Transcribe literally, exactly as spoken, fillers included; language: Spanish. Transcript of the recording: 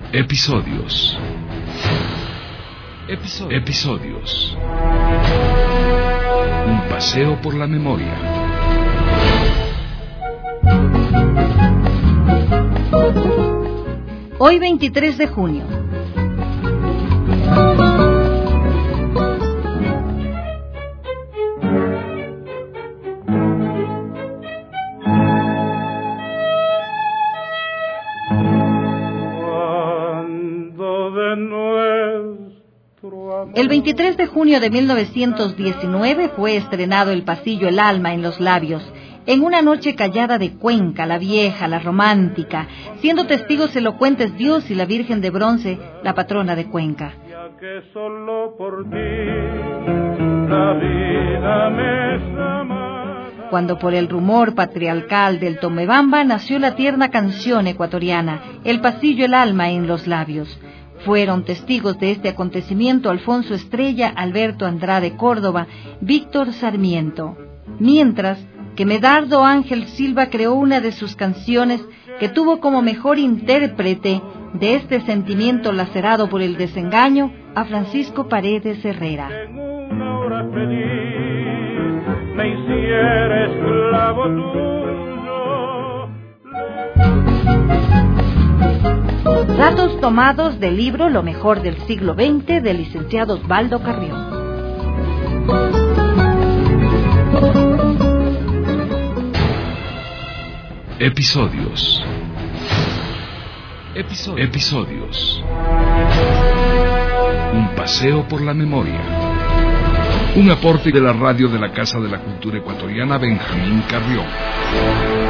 Episodios. Episodios. Episodios. Un paseo por la memoria. Hoy veintitrés de junio. El veintitrés de junio de mil novecientos diecinueve fue estrenado El pasillo El alma en los labios, en una noche callada de Cuenca, la vieja, la romántica, siendo testigos elocuentes Dios y la Virgen de Bronce, la patrona de Cuenca. Cuando por el rumor patriarcal del Tomebamba nació la tierna canción ecuatoriana, El pasillo El alma en los labios. Fueron testigos de este acontecimiento Alfonso Estrella, Alberto Andrade Córdoba, Víctor Sarmiento. Mientras que Medardo Ángel Silva creó una de sus canciones que tuvo como mejor intérprete de este sentimiento lacerado por el desengaño a Francisco Paredes Herrera. En una hora feliz me hiciera esclavo tuyo. Datos tomados del libro Lo mejor del siglo veinte del licenciado Osvaldo Carrión. Episodios. Episodios. Episodios. Un paseo por la memoria. Un aporte de la radio de la Casa de la Cultura Ecuatoriana Benjamín Carrión.